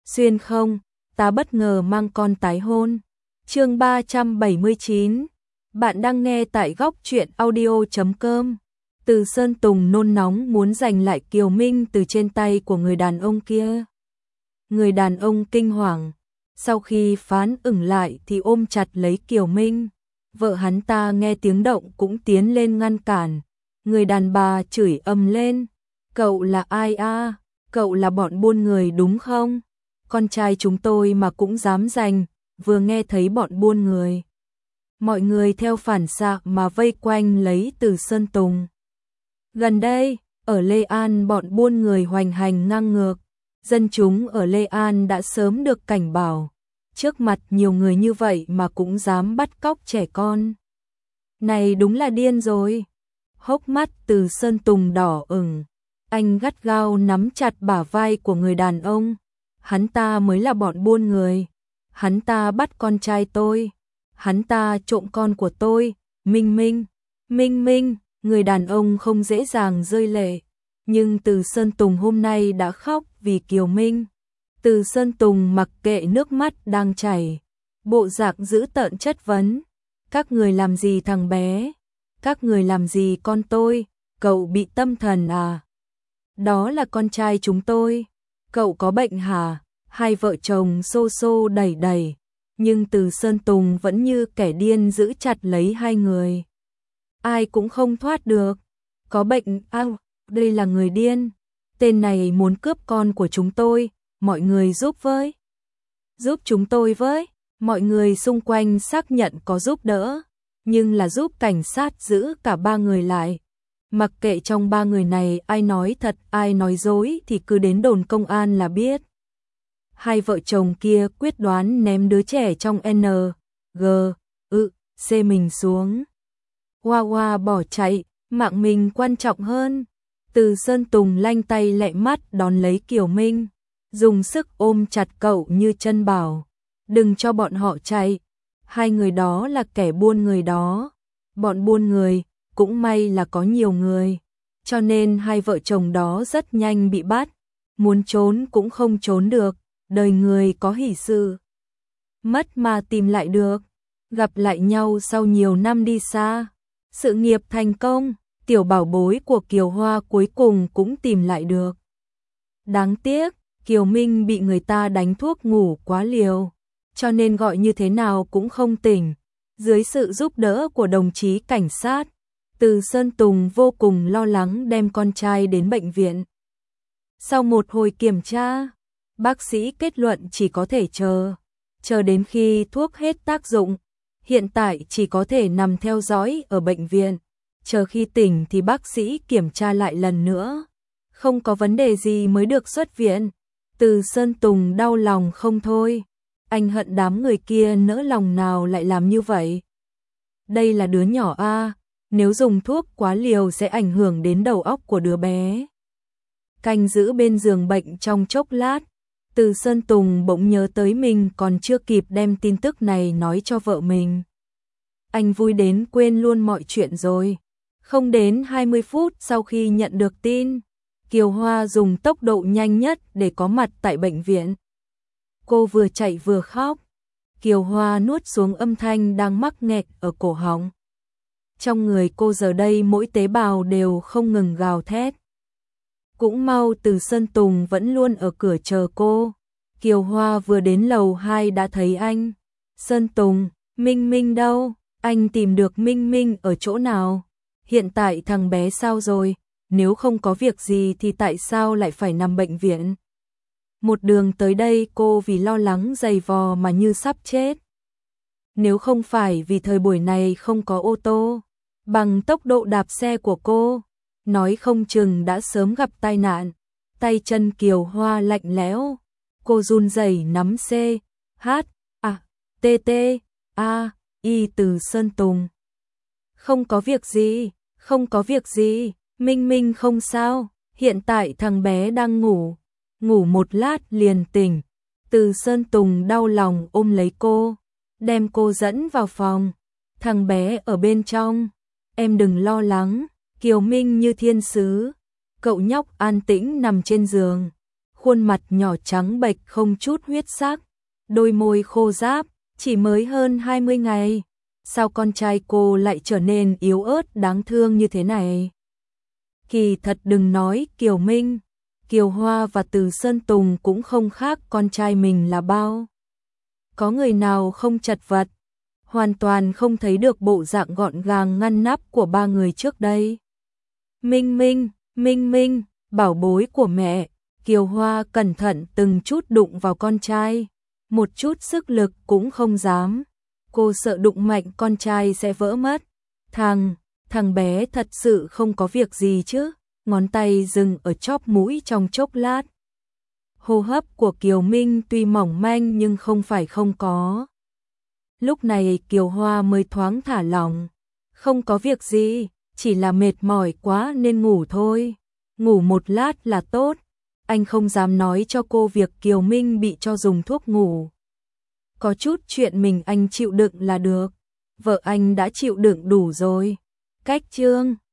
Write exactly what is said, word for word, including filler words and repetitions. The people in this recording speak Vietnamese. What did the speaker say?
Xuyên không, ta bất ngờ mang con tái hôn. Chương ba trăm bảy mươi chín. Bạn đang nghe tại góc truyện audio chấm com. Từ Sơn Tùng nôn nóng muốn giành lại Kiều Minh từ trên tay của người đàn ông kia. Người đàn ông kinh hoàng, sau khi phán ửng lại thì ôm chặt lấy Kiều Minh. Vợ hắn ta nghe tiếng động cũng tiến lên ngăn cản. Người đàn bà chửi ầm lên, cậu là ai a? Cậu là bọn buôn người đúng không? Con trai chúng tôi mà cũng dám giành. Vừa nghe thấy bọn buôn người, mọi người theo phản xạ mà vây quanh lấy Từ Sơn Tùng. Gần đây, ở Lê An bọn buôn người hoành hành ngang ngược. Dân chúng ở Lê An đã sớm được cảnh báo. Trước mặt nhiều người như vậy mà cũng dám bắt cóc trẻ con. Này đúng là điên rồi. Hốc mắt Từ Sơn Tùng đỏ ửng. Anh gắt gao nắm chặt bả vai của người đàn ông. Hắn ta mới là bọn buôn người. Hắn ta bắt con trai tôi. Hắn ta trộm con của tôi. Minh Minh, Minh Minh. Người đàn ông không dễ dàng rơi lệ. Nhưng Từ Sơn Tùng hôm nay đã khóc vì Kiều Minh. Từ Sơn Tùng mặc kệ nước mắt đang chảy. Bộ dạng dữ tợn chất vấn. Các người làm gì thằng bé? Các người làm gì con tôi? Cậu bị tâm thần à? Đó là con trai chúng tôi. Cậu có bệnh hả? Hai vợ chồng xô xô đẩy đẩy. Nhưng Từ Sơn Tùng vẫn như kẻ điên giữ chặt lấy hai người. Ai cũng không thoát được. Có bệnh à, đây là người điên. Tên này muốn cướp con của chúng tôi. Mọi người giúp với. Giúp chúng tôi với. Mọi người xung quanh xác nhận có giúp đỡ. Nhưng là giúp cảnh sát giữ cả ba người lại. Mặc kệ trong ba người này ai nói thật ai nói dối thì cứ đến đồn công an là biết. Hai vợ chồng kia quyết đoán ném đứa trẻ trong N, G, ự, C mình xuống. Hoa hoa bỏ chạy, mạng mình quan trọng hơn. Từ Sơn Tùng lanh tay lẹ mắt đón lấy Kiều Minh. Dùng sức ôm chặt cậu như chân bảo. Đừng cho bọn họ chạy. Hai người đó là kẻ buôn người đó. Bọn buôn người, cũng may là có nhiều người. Cho nên hai vợ chồng đó rất nhanh bị bắt. Muốn trốn cũng không trốn được. Đời người có hỷ sự. Mất mà tìm lại được. Gặp lại nhau sau nhiều năm đi xa. Sự nghiệp thành công. Tiểu bảo bối của Kiều Hoa cuối cùng cũng tìm lại được. Đáng tiếc, Kiều Minh bị người ta đánh thuốc ngủ quá liều. Cho nên gọi như thế nào cũng không tỉnh. Dưới sự giúp đỡ của đồng chí cảnh sát, Từ Sơn Tùng vô cùng lo lắng đem con trai đến bệnh viện. Sau một hồi kiểm tra, bác sĩ kết luận chỉ có thể chờ. Chờ đến khi thuốc hết tác dụng. Hiện tại chỉ có thể nằm theo dõi ở bệnh viện. Chờ khi tỉnh thì bác sĩ kiểm tra lại lần nữa. Không có vấn đề gì mới được xuất viện. Từ Sơn Tùng đau lòng không thôi. Anh hận đám người kia nỡ lòng nào lại làm như vậy. Đây là đứa nhỏ a, nếu dùng thuốc quá liều sẽ ảnh hưởng đến đầu óc của đứa bé. Canh giữ bên giường bệnh trong chốc lát, Từ Sơn Tùng bỗng nhớ tới mình còn chưa kịp đem tin tức này nói cho vợ mình. Anh vui đến quên luôn mọi chuyện rồi. Không đến hai mươi phút sau khi nhận được tin, Kiều Hoa dùng tốc độ nhanh nhất để có mặt tại bệnh viện. Cô vừa chạy vừa khóc. Kiều Hoa nuốt xuống âm thanh đang mắc nghẹt ở cổ họng. Trong người cô giờ đây mỗi tế bào đều không ngừng gào thét. Cũng mau Từ Sơn Tùng vẫn luôn ở cửa chờ cô. Kiều Hoa vừa đến lầu hai đã thấy anh. Sơn Tùng, Minh Minh đâu? Anh tìm được Minh Minh ở chỗ nào? Hiện tại thằng bé sao rồi? Nếu không có việc gì thì tại sao lại phải nằm bệnh viện? Một đường tới đây cô vì lo lắng dày vò mà như sắp chết. Nếu không phải vì thời buổi này không có ô tô, bằng tốc độ đạp xe của cô, nói không chừng đã sớm gặp tai nạn. Tay chân Kiều Hoa lạnh lẽo, cô run rẩy nắm C, H, A, T, T, A, Y Từ Sơn Tùng. Không có việc gì, không có việc gì, Minh Minh không sao, hiện tại thằng bé đang ngủ. Ngủ một lát liền tỉnh. Từ Sơn Tùng đau lòng ôm lấy cô, đem cô dẫn vào phòng. Thằng bé ở bên trong. Em đừng lo lắng. Kiều Minh như thiên sứ. Cậu nhóc an tĩnh nằm trên giường. Khuôn khuôn mặt nhỏ trắng bệch không chút huyết sắc, đôi môi khô ráp, chỉ mới hơn hai mươi ngày. Sao con trai cô lại trở nên yếu ớt đáng thương như thế này? Kỳ thật đừng nói Kiều Minh, Kiều Hoa và Từ Sơn Tùng cũng không khác con trai mình là bao. Có người nào không chật vật, hoàn toàn không thấy được bộ dạng gọn gàng ngăn nắp của ba người trước đây. Minh Minh, Minh Minh, bảo bối của mẹ. Kiều Hoa cẩn thận từng chút đụng vào con trai, một chút sức lực cũng không dám. Cô sợ đụng mạnh con trai sẽ vỡ mất. Thằng, thằng bé thật sự không có việc gì chứ? Ngón tay dừng ở chóp mũi trong chốc lát. Hô hấp của Kiều Minh tuy mỏng manh nhưng không phải không có. Lúc này Kiều Hoa mới thoáng thả lỏng. Không có việc gì, chỉ là mệt mỏi quá nên ngủ thôi. Ngủ một lát là tốt. Anh không dám nói cho cô việc Kiều Minh bị cho dùng thuốc ngủ. Có chút chuyện mình anh chịu đựng là được. Vợ anh đã chịu đựng đủ rồi. Cách chương